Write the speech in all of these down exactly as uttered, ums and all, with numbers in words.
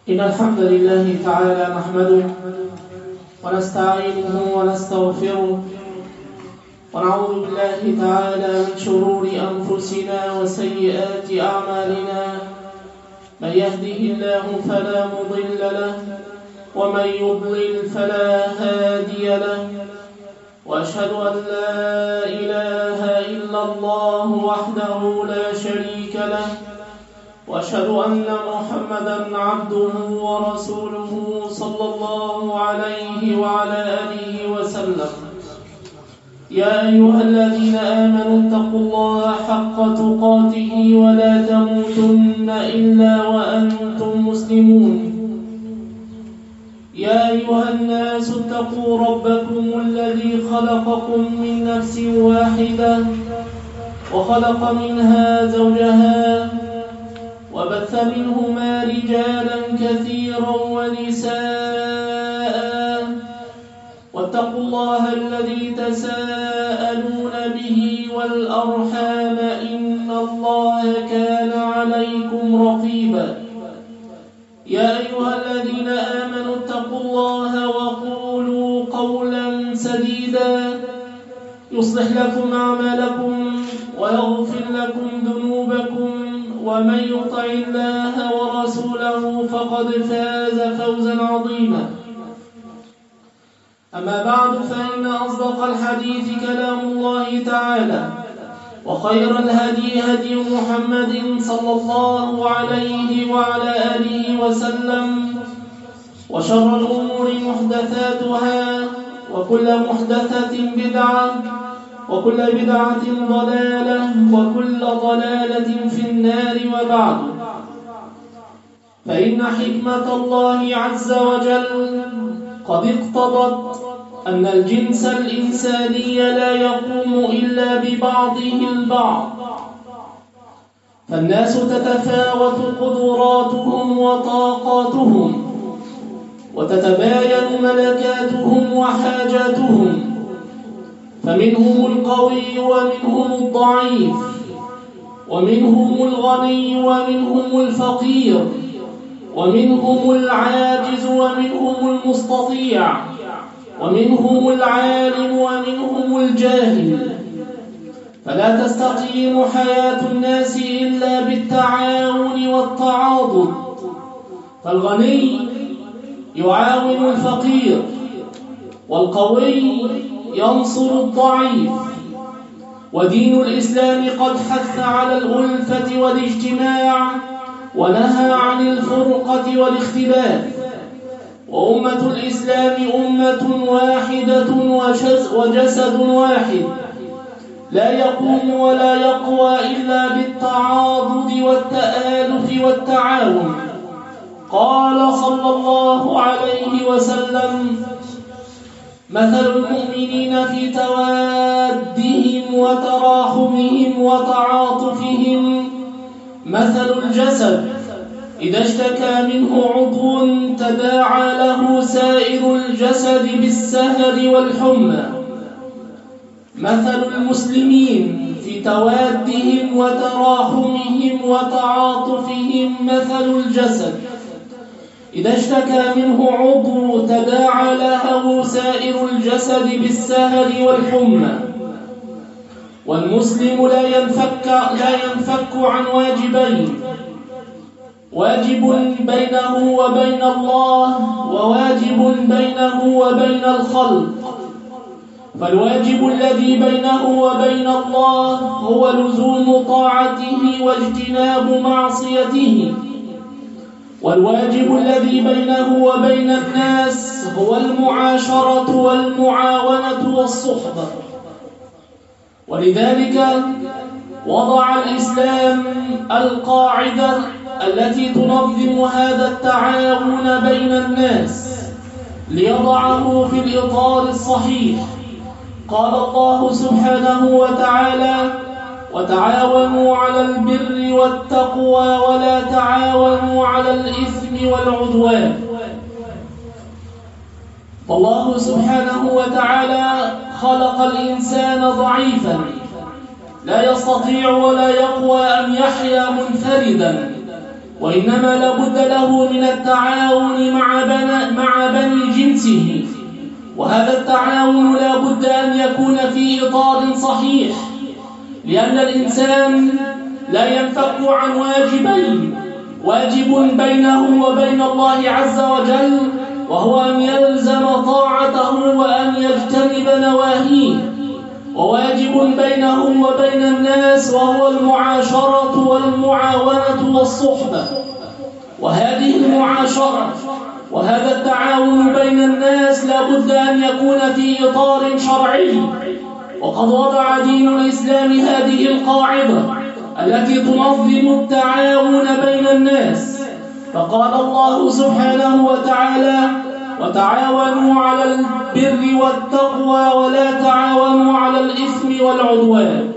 إن الحمد لله تعالى نحمده ونستعينه ونستغفره ونعوذ بالله تعالى من شرور أنفسنا وسيئات أعمالنا. من يهده الله فلا مضل له ومن يضلل فلا هادي له، وأشهد أن لا إله إلا الله وحده لا شريك له، وأشهد أن محمدًا عبده ورسوله صلى الله عليه وعلى آله وسلم. يا أيها الذين آمنوا اتقوا الله حق تقاته ولا تموتن إلا وأنتم مسلمون. يا أيها الناس اتقوا ربكم الذي خلقكم من نفس واحدة وخلق منها زوجها وبث منهما رجالا كثيرا ونساء، واتقوا الله الذي تساءلون به والأرحام إن الله كان عليكم رقيبا. يا أيها الذين آمنوا اتقوا الله وقولوا قولا سديدا يصلح لكم أعمالكم ويغفر لكم ذنوبكم، ومن يطع الله ورسوله فقد فاز فوزا عظيما. أما بعد، فإن أصدق الحديث كلام الله تعالى، وخير الهدي هدي محمد صلى الله عليه وعلى آله وسلم، وشر الأمور محدثاتها، وكل محدثة بدعة، وكل بدعة ضلالة، وكل ضلالة في النار. وبعد، فإن حكمة الله عز وجل قد اقتضت أن الجنس الإنساني لا يقوم إلا ببعضه البعض، فالناس تتفاوت قدراتهم وطاقاتهم، وتتباين ملكاتهم وحاجاتهم، فمنهم القوي ومنهم الضعيف، ومنهم الغني ومنهم الفقير، ومنهم العاجز ومنهم المستطيع، ومنهم العالم ومنهم الجاهل. فلا تستقيم حياة الناس إلا بالتعاون والتعاضد، فالغني يعاون الفقير، والقوي ينصر الضعيف. ودين الإسلام قد حث على الألفة والاجتماع ونهى عن الفرقة والاختلاف، وأمة الإسلام أمة واحدة وجسد واحد، لا يقوم ولا يقوى إلا بالتعاضد والتآلف والتعاون. قال صلى الله عليه وسلم: مثل المؤمنين في توادهم وتراحمهم وتعاطفهم مثل الجسد إذا اشتكى منه عضو تداعى له سائر الجسد بالسهر والحمى. مثل المسلمين في توادهم وتراحمهم وتعاطفهم مثل الجسد إذا اشتكى منه عضو تداعى له سائر الجسد بالسهر والحمى. والمسلم لا ينفك لا ينفك عن واجبين: واجب بينه وبين الله، وواجب بينه وبين الخلق. فالواجب الذي بينه وبين الله هو لزوم طاعته واجتناب معصيته، والواجب الذي بينه وبين الناس هو المعاشرة والمعاونة والصحبة. ولذلك وضع الإسلام القاعدة التي تنظم هذا التعاون بين الناس، ليضعه في الإطار الصحيح. قال الله سبحانه وتعالى: وتعاونوا على البر والتقوى ولا تعاونوا على الإثم والعدوان. فالله سبحانه وتعالى خلق الإنسان ضعيفا لا يستطيع ولا يقوى أن يحيا منفردا، وإنما لابد له من التعاون مع بني, مع بني جنسه، وهذا التعاون لابد أن يكون في إطار صحيح، لأن الإنسان لا ينفك عن واجبين: واجب بينه وبين الله عز وجل، وهو أن يلزم طاعته وأن يجتنب نواهيه، وواجب بينه وبين الناس وهو المعاشرة والمعاونة والصحبة. وهذه المعاشرة وهذا التعاون بين الناس لابد أن يكون في إطار شرعي، وقد وضع دين الإسلام هذه القاعدة التي تنظم التعاون بين الناس، فقال الله سبحانه وتعالى: وتعاونوا على البر والتقوى ولا تعاونوا على الإثم والعدوان.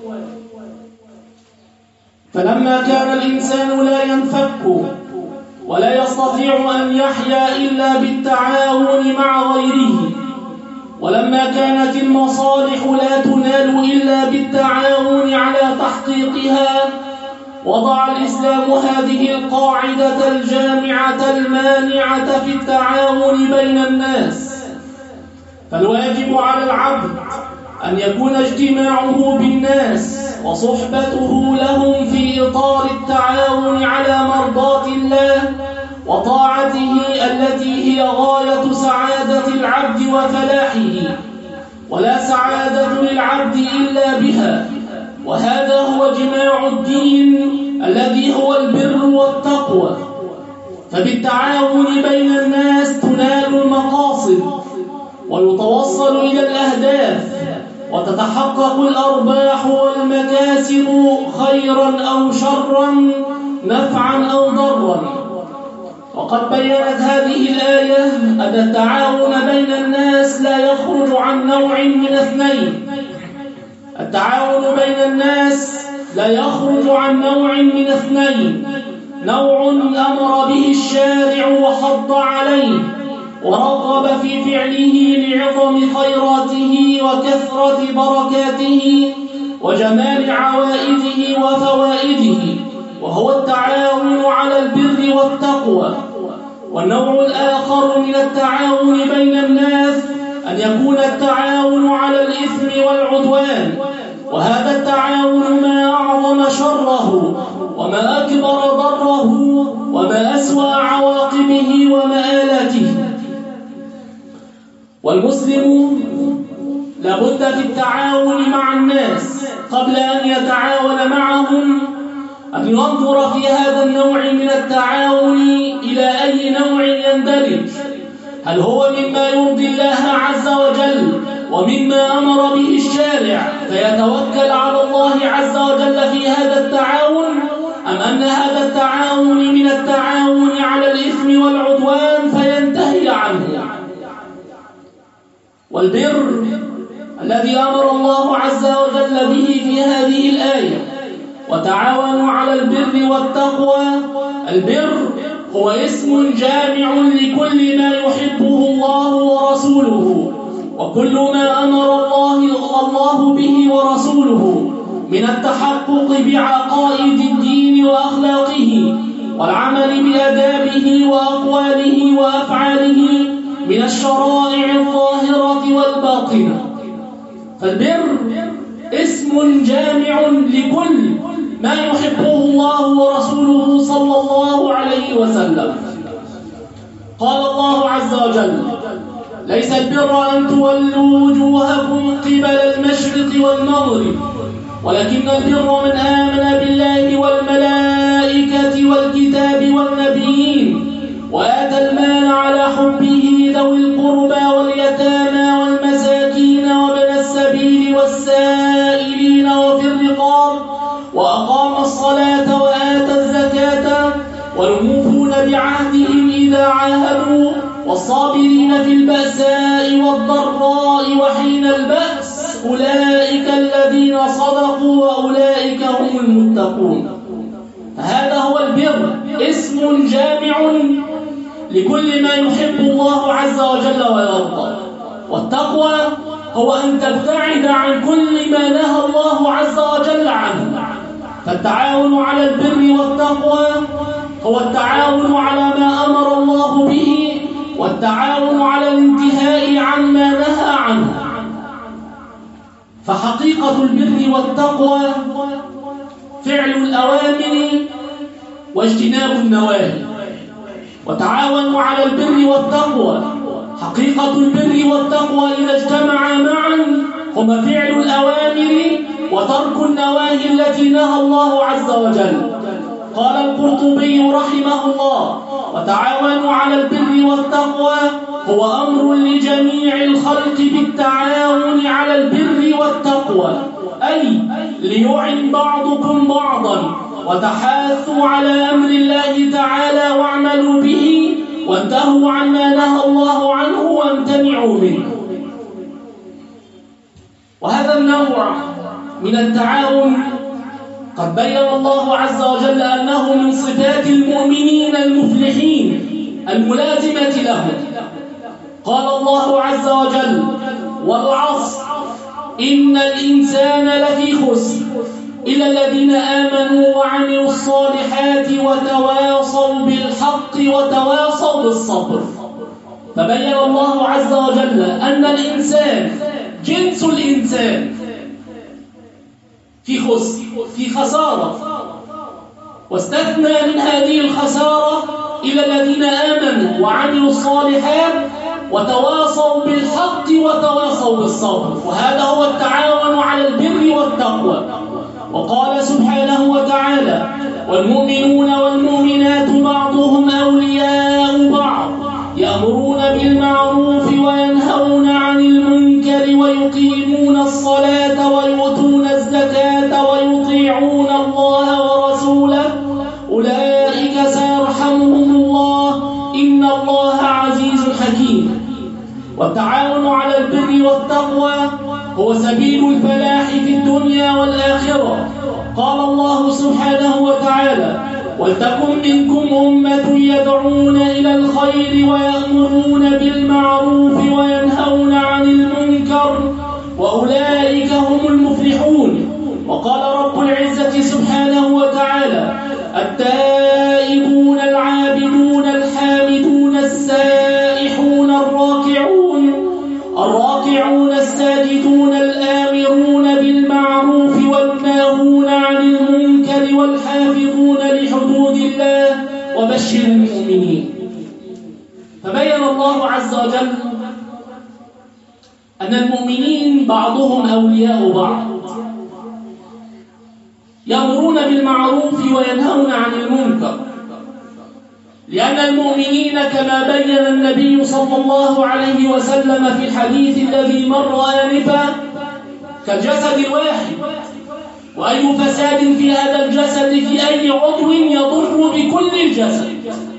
فلما كان الإنسان لا ينفك ولا يستطيع أن يحيا إلا بالتعاون مع غيره، ولما كانت المصالح لا تنال إلا بالتعاون على تحقيقها، وضع الإسلام هذه القاعدة الجامعة المانعة في التعاون بين الناس. فالواجب على العبد أن يكون اجتماعه بالناس وصحبته لهم في إطار التعاون على مرضاة الله وطاعته التي هي غاية سعادة العبد وفلاحه، ولا سعادة للعبد إلا بها. وهذا هو جماع الدين الذي هو البر والتقوى. فبالتعاون بين الناس تنال المقاصد ويتوصل إلى الأهداف وتتحقق الأرباح والمكاسب خيرا أو شرا، نفعا أو ضرا. وقد بيّنت هذه الآية أن التعاون بين الناس لا يخرج عن نوع من اثنين. التعاون بين الناس لا يخرج عن نوع من اثنين: نوع أمر به الشارع وحض عليه ورغب في فعله لعظم خيراته وكثرة بركاته وجمال عوائده وفوائده، وهو التعاون على البر والتقوى. والنوع الآخر من التعاون بين الناس أن يكون التعاون على الإثم والعدوان، وهذا التعاون ما أعظم شره وما أكبر ضره وما أسوأ عواقبه ومآلاته. والمسلم لابد في التعاون مع الناس قبل أن يتعاون معهم أن ينظر في هذا النوع من التعاون إلى أي نوع يندرج. هل هو مما يرضي الله عز وجل ومما أمر به الشارع فيتوكل على الله عز وجل في هذا التعاون، أم أن هذا التعاون من التعاون على الإثم والعدوان فينتهي عنه؟ والبر الذي أمر الله عز وجل به في هذه الآية: وتعاونوا على البر والتقوى. البر هو اسم جامع لكل ما يحبه الله ورسوله، وكل ما أمر الله الله به ورسوله من التحقق بعقائد الدين وأخلاقه والعمل بآدابه وأقواله وأفعاله من الشرائع الظاهرة والباطنة. فالبر اسم جامع لكل ما يحبه الله ورسوله صلى الله عليه وسلم. قال الله عز وجل: ليس البر أن تولوا وجوهكم قبل المشرق والمغرب، ولكن البر من آمن بالله والملائكة والكتاب والنبيين وآتى المال على حبه ذوي القربى واليتامى والمساكين وابن السبيل والسائلين وفي الرقاب وأقام الصلاة وآتى الزكاة والموفون بعهدهم إذا عاهدوا والصابرين في البأساء والضراء وحين البأس، أولئك الذين صدقوا وأولئك هم المتقون. فهذا هو البر، اسم جامع لكل ما يحب الله عز وجل ويرضى. والتقوى هو أن تبتعد عن كل ما نهى الله عز وجل عنه. فالتعاون على البر والتقوى هو التعاون على ما أمر الله به والتعاون على الانتهاء عما نهى عنه. فحقيقة البر والتقوى فعل الأوامر واجتناب النواهي. وتعاونوا على البر والتقوى، حقيقة البر والتقوى إذا اجتمعا معا هما فعل الأوامر وترك النواهي التي نهى الله عز وجل. قال القرطبي رحمه الله: وتعاونوا على البر والتقوى هو أمر لجميع الخلق بالتعاون على البر والتقوى، أي ليعن بعضكم بعضا وتحاثوا على أمر الله تعالى واعملوا به وانتهوا عما نهى الله عنه وامتنعوا منه. وهذا النوع من التعاون قد بين الله عز وجل أنه من صفات المؤمنين المفلحين الملازمة لهم. قال الله عز وجل: والعصر إن الإنسان لفي خسر إلا الذين آمنوا وعملوا الصالحات وتواصوا بالحق وتواصوا بالصبر. فبين الله عز وجل أن الإنسان جنس الإنسان في خسر، في خسارة، واستثنى من هذه الخسارة إلى الذين آمنوا وعملوا الصالحات وتواصوا بالحق وتواصوا بالصبر. وهذا هو التعاون على البر والتقوى. وقال سبحانه وتعالى: والمؤمنون والمؤمنات بعضهم أولياء بعض يأمرون بالمعروف وينهون عن المنكر ويقيمون الصلاة ويؤتون الزكاة ويطيعون الله ورسوله أولئك سيرحمهم الله إن الله عزيز حكيم. والتعاون على البر والتقوى هو سبيل الفلاح في الدنيا والآخرة. قال الله سبحانه وتعالى: ولتكن منكم أمة يدعون إلى الخير ويأمرون بالمعروف وينهون عن المنكر وأولئك هم المفلحون. وقال رب العزة سبحانه وتعالى: التائبون العابدون الحامدون السائحون الراكعون الراكعون الساجدون الآمرون بالمعروف والناهون عن المنكر والحافظون لحدود الله وبشر المؤمنين. فبين الله عز وجل أن المؤمنين بعضهم أولياء بعض، يأمرون بالمعروف وينهون عن المنكر، لأن المؤمنين كما بين النبي صلى الله عليه وسلم في الحديث الذي مر آنفا كالجسد الواحد، وأي فساد في هذا الجسد في أي عضو يضر بكل الجسد.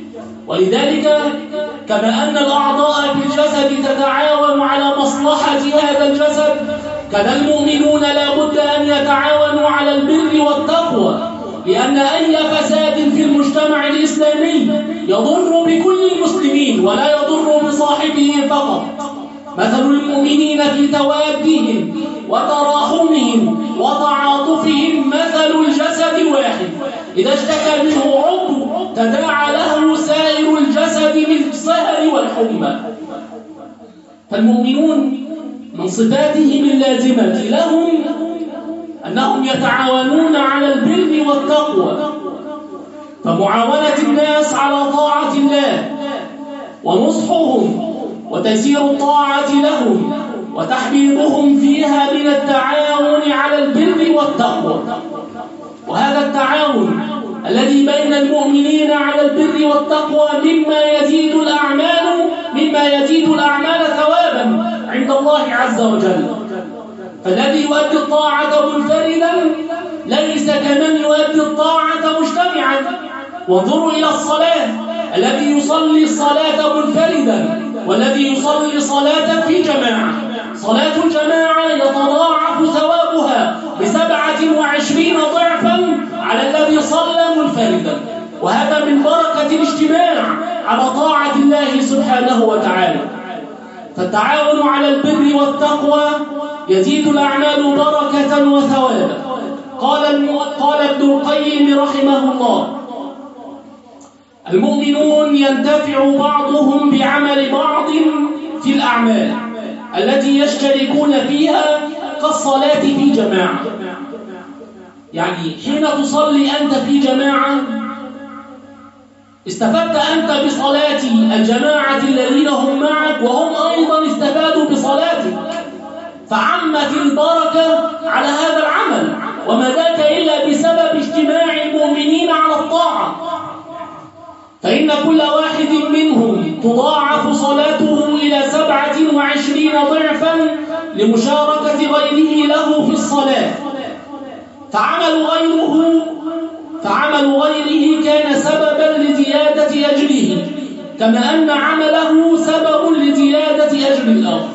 ولذلك كما أن الأعضاء في الجسد تتعاون على مصلحة هذا الجسد، كان المؤمنون لا بد أن يتعاونوا على البر والتقوى، لأن أي فساد في المجتمع الإسلامي يضر بكل المسلمين ولا يضر بصاحبه فقط. مثل المؤمنين في توادهم وتراحمهم وتعاطفهم مثل الجسد الواحد، إذا اشتكى منه عضو تداعى له سائر الجسد بالسهر والحمى. فالمؤمنون من صفاتهم اللازمة لهم أنهم يتعاونون على البر والتقوى، فمعاونة الناس على طاعة الله ونصحهم وتيسير الطاعة لهم وتحبيبهم فيها من التعاون على البر والتقوى. وهذا التعاون الذي بين المؤمنين على البر والتقوى مما يزيد الأعمال مما يزيد الأعمال ثوابا عند الله عز وجل. فالذي يؤدي الطاعة منفردا ليس كمن يؤدي الطاعة مجتمعا. وانظروا إلى الصلاة، الذي يصلي الصلاة منفردا والذي يصلي صلاة في جماعة، صلاة الجماعة يتضاعف ثوابها بسبعة وعشرين ضعفا على الذي صلى منفردا. وهذا من بركة الاجتماع على طاعة الله سبحانه وتعالى. فالتعاون على البر والتقوى يزيد الأعمال بركة وثوابا. قال قال ابن القيم رحمه الله: المؤمنون ينتفع بعضهم بعمل بعض في الأعمال التي يشتركون فيها كالصلاة في جماعة. يعني حين تصلي أنت في جماعة استفدت أنت بصلاة الجماعة الذين هم معك، وهم أيضا استفادوا بصلاتك، فعمت البركة على هذا العمل، وما ذاك إلا بسبب اجتماع المؤمنين على الطاعة. فإن كل واحد منهم تضاعف صلاته إلى سبعة وعشرين ضعفا لمشاركة غيره له في الصلاة، فعمل غيره فعمل غيره كان سببا لزيادة أجره، كما أن عمله سبب لزيادة أجر الآخر.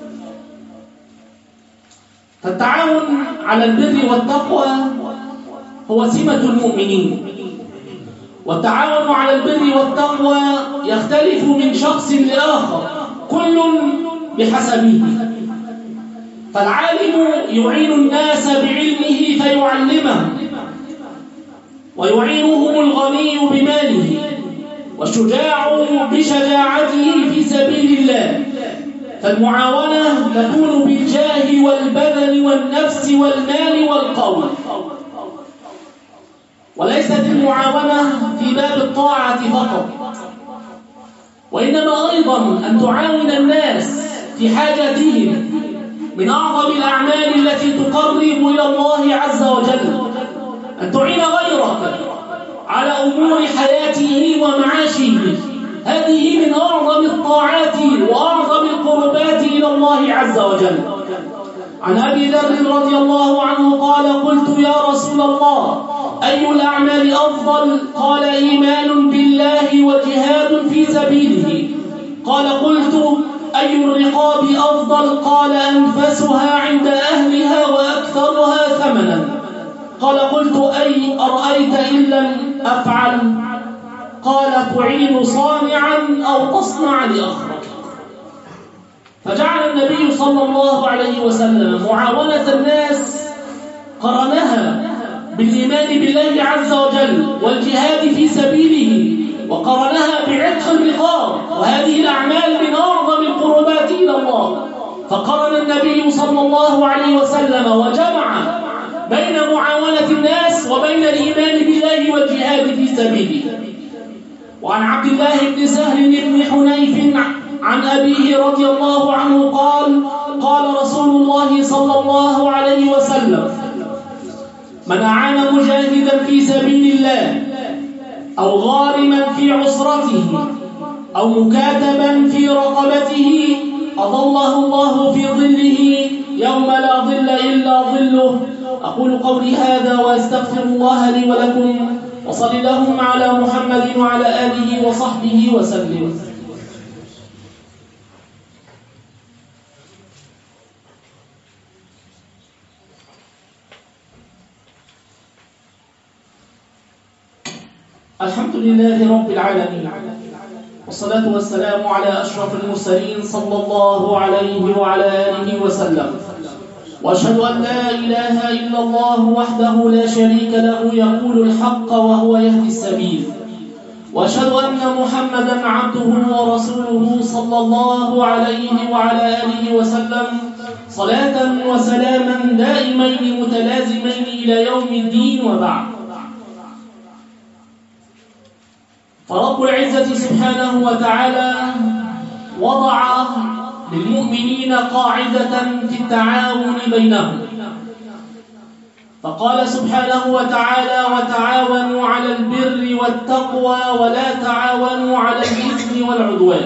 فالتعاون على البر والتقوى هو سمة المؤمنين، والتعاون على البر والتقوى يختلف من شخص لآخر، كل بحسبه. فالعالم يعين الناس بعلمه فيعلمهم، ويعينهم الغني بماله، والشجاع بشجاعته في سبيل الله. فالمعاونة تكون بالجاه والبدن والنفس والمال والقول، وليست المعاونة في باب الطاعة فقط، وإنما أيضا أن تعاون الناس في حاجاتهم من أعظم الأعمال التي تقرب إلى الله عز وجل، أن تعين غيرك على أمور حياته ومعاشه. هذه من أعظم الطاعات وأعظم القربات إلى الله عز وجل. عن أبي ذر رضي الله عنه قال: قلت يا رسول الله أي الأعمال أفضل؟ قال: إيمان بالله وجهاد في سبيله. قال: قلت أي الرقاب أفضل؟ قال: أنفسها عند أهلها وأكثرها ثمنا. قال: قلت أي أرأيت إن لم أفعل؟ قال: تعين صانعا أو تصنع لأخرك. فجعل النبي صلى الله عليه وسلم معاونة الناس قرنها بالإيمان بالله عز وجل والجهاد في سبيله، وقرنها بعتق الرقاب، وهذه الأعمال من أعظم القربات إلى الله. فقرن النبي صلى الله عليه وسلم وجمع بين معاونة الناس وبين الإيمان بالله والجهاد في سبيله. وعن عبد الله بن سهل بن حنيف عن أبيه رضي الله عنه قال: قال رسول الله صلى الله عليه وسلم: من أعان مجاهدا في سبيل الله أو غارما في عسرته أو مكاتبا في رقبته أظله الله في ظله يوم لا ظل إلا ظله. أقول قولي هذا وأستغفر الله لي ولكم، وصل اللهم على محمد وعلى آله وصحبه وسلم. الحمد لله رب العالمين، والصلاة والسلام على أشرف المرسلين صلى الله عليه وعلى آله وسلم. وأشهد أن لا إله إلا الله وحده لا شريك له يقول الحق وهو يهدي السبيل، وأشهد أن محمدا عبده ورسوله صلى الله عليه وعلى آله وسلم صلاة وسلاما دائمين متلازمين إلى يوم الدين. وبعد، فرب العزة سبحانه وتعالى وضع للمؤمنين قاعدة في التعاون بينهم، فقال سبحانه وتعالى: وتعاونوا على البر والتقوى ولا تعاونوا على الإثم والعدوان.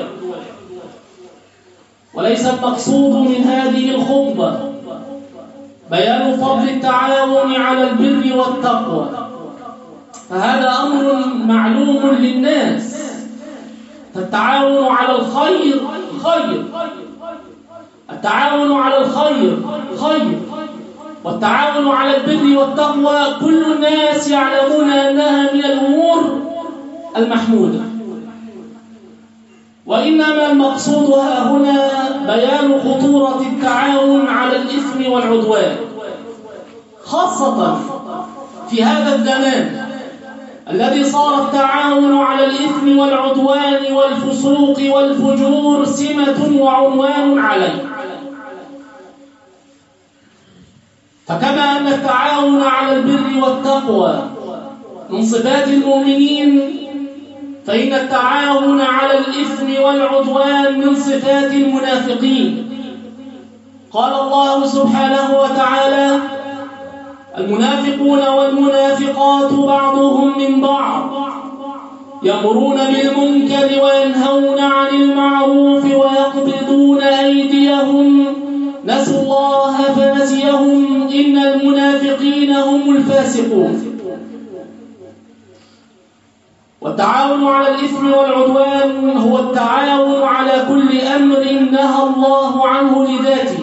وليس المقصود من هذه الخطبة بيان فضل التعاون على البر والتقوى، فهذا أمر معلوم للناس. فالتعاون على الخير خير، التعاون على الخير خير، والتعاون على البر والتقوى كل الناس يعلمون أنها من الأمور المحمودة. وإنما المقصود ها هنا بيان خطورة التعاون على الإثم والعدوان، خاصة في هذا الزمان الذي صار التعاون على الإثم والعدوان والفسوق والفجور سمة وعنوان عليه. فكما أن التعاون على البر والتقوى من صفات المؤمنين، فإن التعاون على الإثم والعدوان من صفات المنافقين. قال الله سبحانه وتعالى: المنافقون والمنافقات بعضهم من بعض يأمرون بالمنكر وينهون عن المعروف ويقبضون أيديهم نسوا الله فنسيهم إن المنافقين هم الفاسقون. والتعاون على الإثم والعدوان هو التعاون على كل أمر نهى الله عنه لذاته،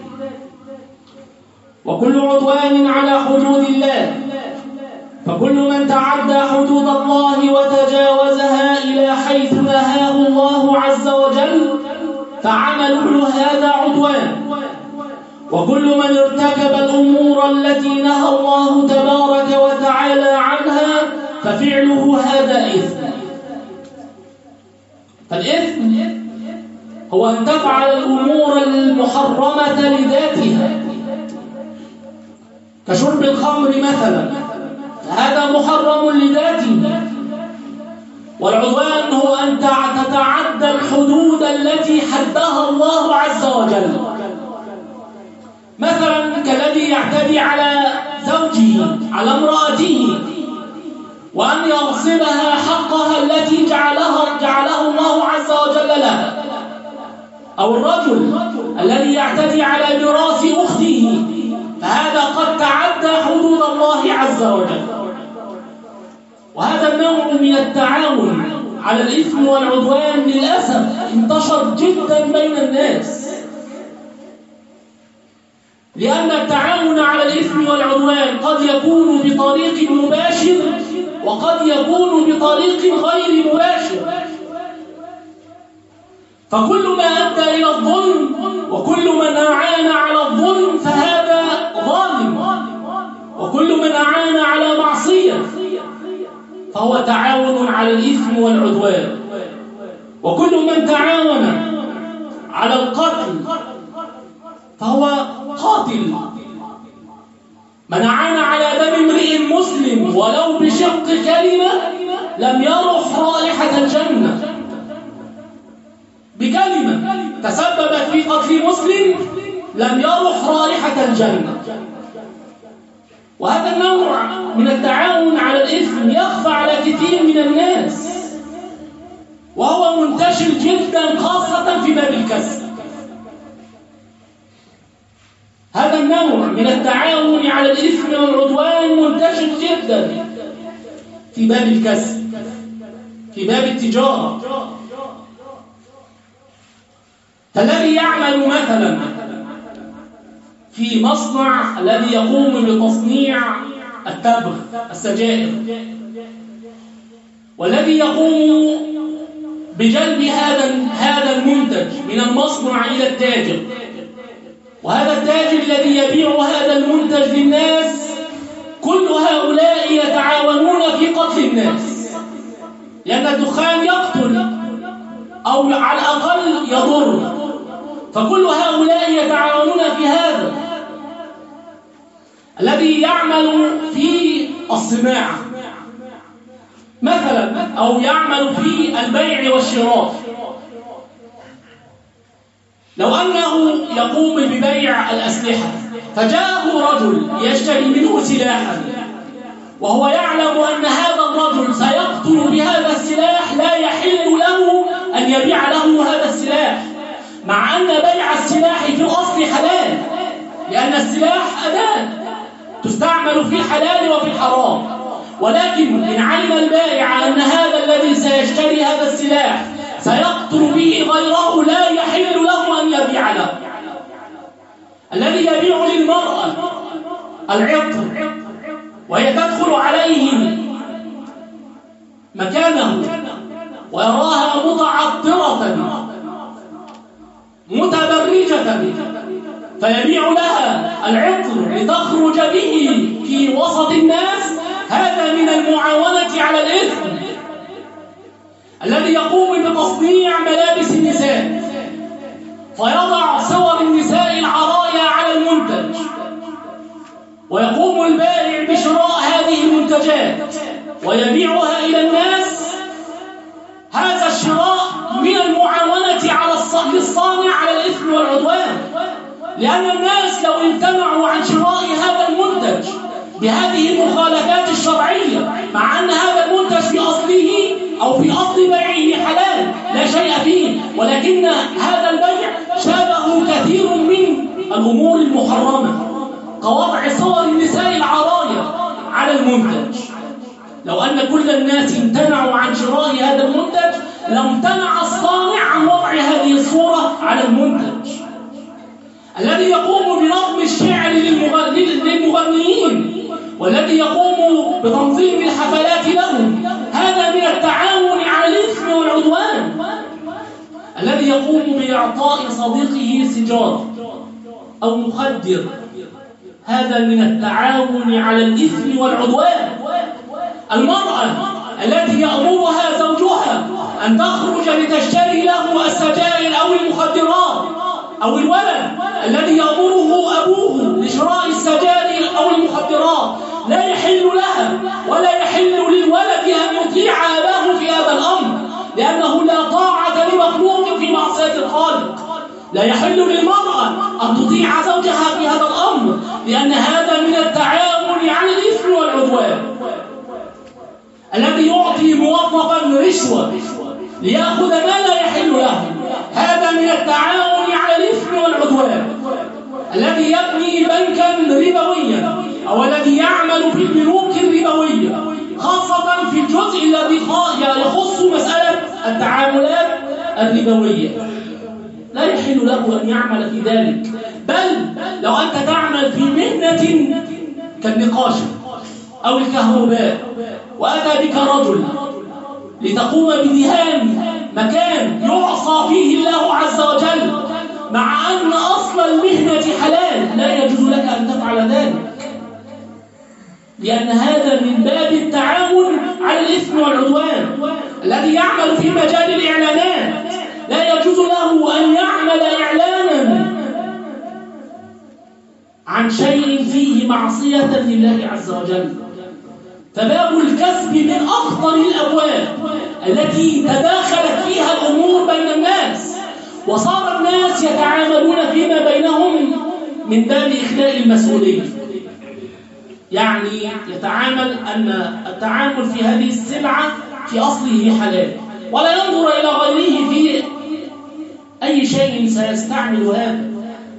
وكل عدوان على حدود الله. فكل من تعدى حدود الله وتجاوزها إلى حيث نهاه الله عز وجل فعمله هذا عدوان، وكل من ارتكب الأمور التي نهى الله تبارك وتعالى عنها ففعله هذا إثم. فالإثم هو أن تفعل الأمور المحرمة لذاتها كشرب الخمر مثلا، هذا محرم لذاته. والعدوان هو أن تتعدى الحدود التي حدها الله عز وجل، مثلا كالذي يعتدي على زوجه على امرأته وأن يغصبها حقها التي جعلها جعله الله عز وجل لها، أو الرجل الذي يعتدي على ميراث أخته، فهذا قد تعدى حدود الله عز وجل. وهذا النوع من التعاون على الإثم والعدوان للأسف انتشر جدا بين الناس، لأن التعاون على الإثم والعدوان قد يكون بطريق مباشر وقد يكون بطريق غير مباشر. فكل ما أدى إلى الظلم وكل من أعان على الظلم فهذا ظالم، وكل من أعان على معصية فهو تعاون على الإثم والعدوان، وكل من تعاون على القتل فهو قاتل. من أعان على دم امرئ مسلم ولو بشق كلمة لم يرح رائحة الجنة. بكلمة تسببت في قتل مسلم لم يرح رائحة الجنة. وهذا النوع من التعاون على الإثم يخفى على كثير من الناس، وهو منتشر جدا خاصة في باب الكسب. هذا النوع من التعاون على الإثم والعدوان منتشر جدا في باب الكسب، في باب التجارة. فالذي يعمل مثلا في مصنع الذي يقوم بتصنيع التبغ السجائر، والذي يقوم بجلب هذا هذا المنتج من المصنع إلى التاجر، وهذا التاجر الذي يبيع هذا المنتج للناس، كل هؤلاء يتعاونون في قتل الناس، لأن الدخان يقتل أو على الأقل يضر، فكل هؤلاء يتعاونون في هذا. الذي يعمل في الصناعة مثلا أو يعمل في البيع والشراء، لو أنه يقوم ببيع الأسلحة فجاءه رجل يشتري منه سلاحا، وهو يعلم أن هذا الرجل سيقتل بهذا السلاح، لا يحل له أن يبيع له هذا السلاح، مع أن بيع السلاح في الأصل حلال، لأن السلاح أداة تستعمل في الحلال وفي الحرام. ولكن إن علم البائع أن هذا الذي سيشتري هذا السلاح سيقتل به غيره، لا يحل له أن يبيع له. الذي يبيع للمرأة العطر وهي تدخل عليه مكانه ويراها متعطرة متبرجة فيبيع لها العطر لتخرج به في وسط الناس، هذا من المعاونة على الإثم. الذي يقوم بتصنيع ملابس النساء فيضع صور النساء العرايا على المنتج، ويقوم البائع بشراء هذه المنتجات ويبيعها إلى الناس، هذا الشراء من المعاونة على للصانع على الإثم والعدوان، لأن الناس لو امتنعوا عن شراء هذا المنتج بهذه المخالفات الشرعية، مع أن هذا المنتج في أصله أو في أصل بيعه حلال لا شيء فيه، ولكن هذا البيع شابه كثير من الأمور المحرمة كوضع صور النساء العرايا على المنتج. لو أن كل الناس امتنعوا عن شراء هذا المنتج لامتنع الصانع عن وضع هذه الصورة على المنتج. الذي يقوم بنظم الشعر للمغنيين والذي يقوم بتنظيم الحفلات لهم، هذا من التعاون على الإثم والعدوان. الذي يقوم بإعطاء صديقه سيجارة أو مخدر، هذا من التعاون على الإثم والعدوان. المرأة التي يأمرها زوجها أن تخرج لتشتري له السجائر أو المخدرات، أو الولد الذي يأمره أبوه لشراء السجائر أو المخدرات، لا يحل لها ولا يحل للولد أن يطيع أباه في هذا الأمر، لأنه لا طاعة لمخلوق في معصية الخالق. لا يحل للمرأة أن تطيع زوجها في هذا الأمر، لأن هذا من التعاون على الإثم والعدوان. الذي يعطي موظفا رشوة ليأخذ ما لا يحل له، هذا من التعاون على الإثم والعدوان. الذي يبني بنكا ربويا أو الذي يعمل في البنوك الربوية، خاصة في الجزء الذي يخص مسألة التعاملات الربوية، لا يحل له أن يعمل في ذلك. بل لو أنت تعمل في مهنة كالنقاشة أو الكهرباء وأتى بك رجل لتقوم بدهان مكان يعصى فيه الله عز وجل، مع أن أصل المهنة حلال، لا يجوز لك أن تفعل ذلك، لأن هذا من باب التعاون على الإثم والعدوان. الذي يعمل في مجال الإعلانات لا يجوز له أن يعمل إعلانا عن شيء فيه معصية لله عز وجل. فباب الكسب من أخطر الأبواب التي تداخلت فيها الأمور بين الناس، وصار الناس يتعاملون فيما بينهم من باب إخلاء المسؤولية. يعني يتعامل أن التعامل في هذه السلعة في أصله حلال، ولا ينظر إلى غيره في أي شيء سيستعمل هذا.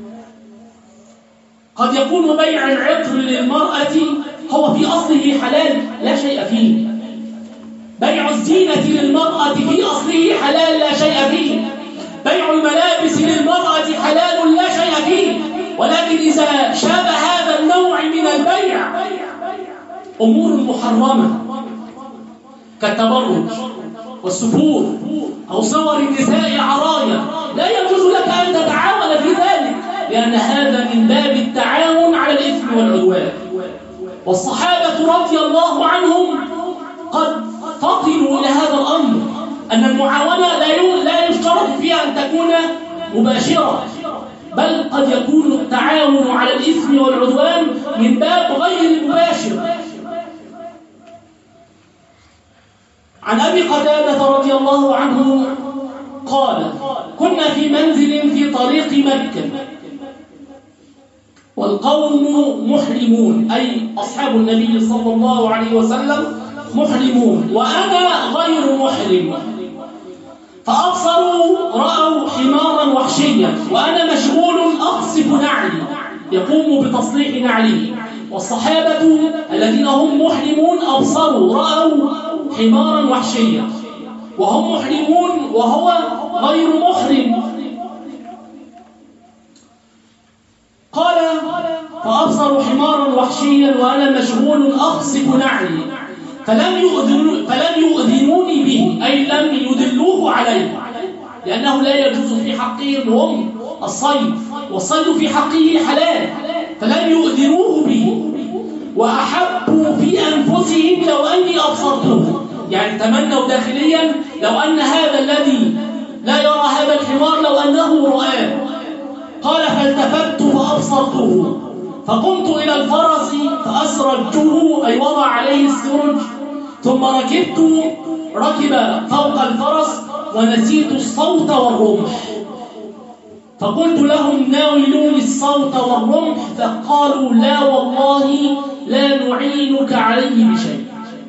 قد يكون بيع العطر للمرأة هو في أصله حلال لا شيء فيه، بيع الزينة للمرأة في أصله حلال لا شيء فيه، بيع الملابس للمرأة حلال لا شيء فيه. ولكن إذا شاب هذا النوع من البيع أمور محرمة كالتبرج والسفور أو صور النساء عرايا، لا يجوز لك أن تتعاون في ذلك، لأن هذا من باب التعاون على الإثم والعدوان. والصحابة رضي الله عنهم قد فطنوا إلى هذا الأمر، أن المعاونة لا يشترط فيها أن تكون مباشرة، بل قد يكون التعاون على الإثم والعدوان من باب غير المباشر. عن أبي قتادة رضي الله عنه قال: كنا في منزل في طريق مكة والقوم محرمون، أي أصحاب النبي صلى الله عليه وسلم محرمون وأنا غير محرم، فأبصروا رأوا حمارا وحشيا وأنا مشغول أقصف نعلي يقوم بتصليح نعله، والصحابة الذين هم محرمون أبصروا رأوا حمارا وحشيا وهم محرمون وهو غير محرم. قال: فأبصروا حمارا وحشيا وأنا مشغول أقصف نعلي فلم يؤذنوا فلم يؤذنوني به، أي لم يدلوه عليه، لأنه لا يجوز في حقهم هم الصيد، والصيد في حقه حلال، فلم يؤذنوه به. وأحبوا في أنفسهم لو أني أبصرته، يعني تمنوا داخليا لو أن هذا الذي لا يرى هذا الحمار لو أنه رآه. قال فالتفت فأبصرته فقمت إلى الفرس فأسرجته، أي وضع عليه السرج، ثم ركبت ركب فوق الفرس ونسيت الصوت والرمح، فقلت لهم ناولوني الصوت والرمح، فقالوا لا والله لا نعينك عليه بشيء.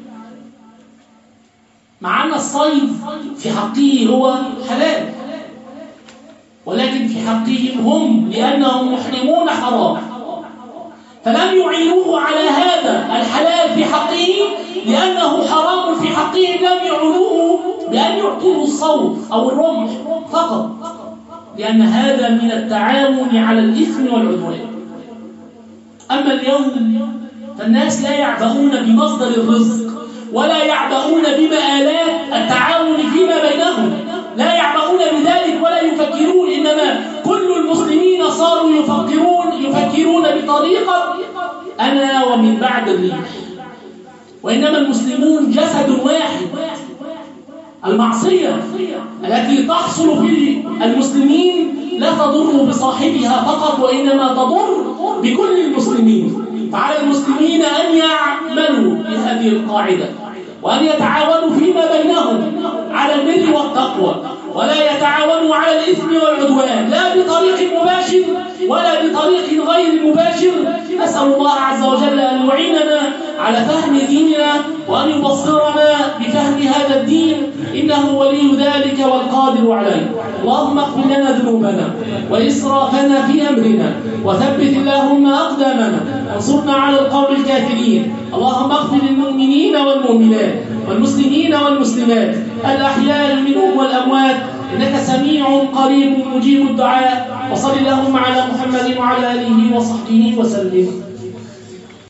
مع أن الصيد في حقه هو حلال، ولكن في حقهم هم لأنهم محرمون حرام، فلم يعينوه على هذا الحلال في حقه لأنه حرام في حقهم، لم يعينوه بأن يعطوه الصوت أو الرمح فقط، لأن هذا من التعاون على الإثم والعدوان. أما اليوم فالناس لا يعبؤون بمصدر الرزق ولا يعبؤون بمآلات التعاون فيما بينهم، لا يعبؤون بذلك ولا يفكرون، إنما كل المسلمين صاروا يفكرون يفكرون بطريقة أنا ومن بعد الريح، وإنما المسلمون جسد واحد. المعصية التي تحصل في المسلمين لا تضر بصاحبها فقط، وإنما تضر بكل المسلمين. فعلى المسلمين أن يعملوا بهذه القاعدة وأن يتعاونوا فيما بينهم على البر والتقوى، ولا يتعاونوا على الإثم والعدوان، لا بطريق مباشر ولا بطريق غير مباشر. أسأل الله عز وجل أن يعيننا على فهم ديننا وأن يبصرنا بفهم هذا الدين، إنه ولي ذلك والقادر عليه. اللهم اغفر لنا ذنوبنا وإسرافنا في أمرنا، وثبت اللهم أقدامنا، وانصرنا على القوم الكافرين. اللهم اغفر للمؤمنين والمؤمنات والمسلمين والمسلمات الأحياء منهم والأموات، إنك سميع قريب مجيب الدعاء. وصل اللهم على محمد وعلى آله وصحبه وسلم.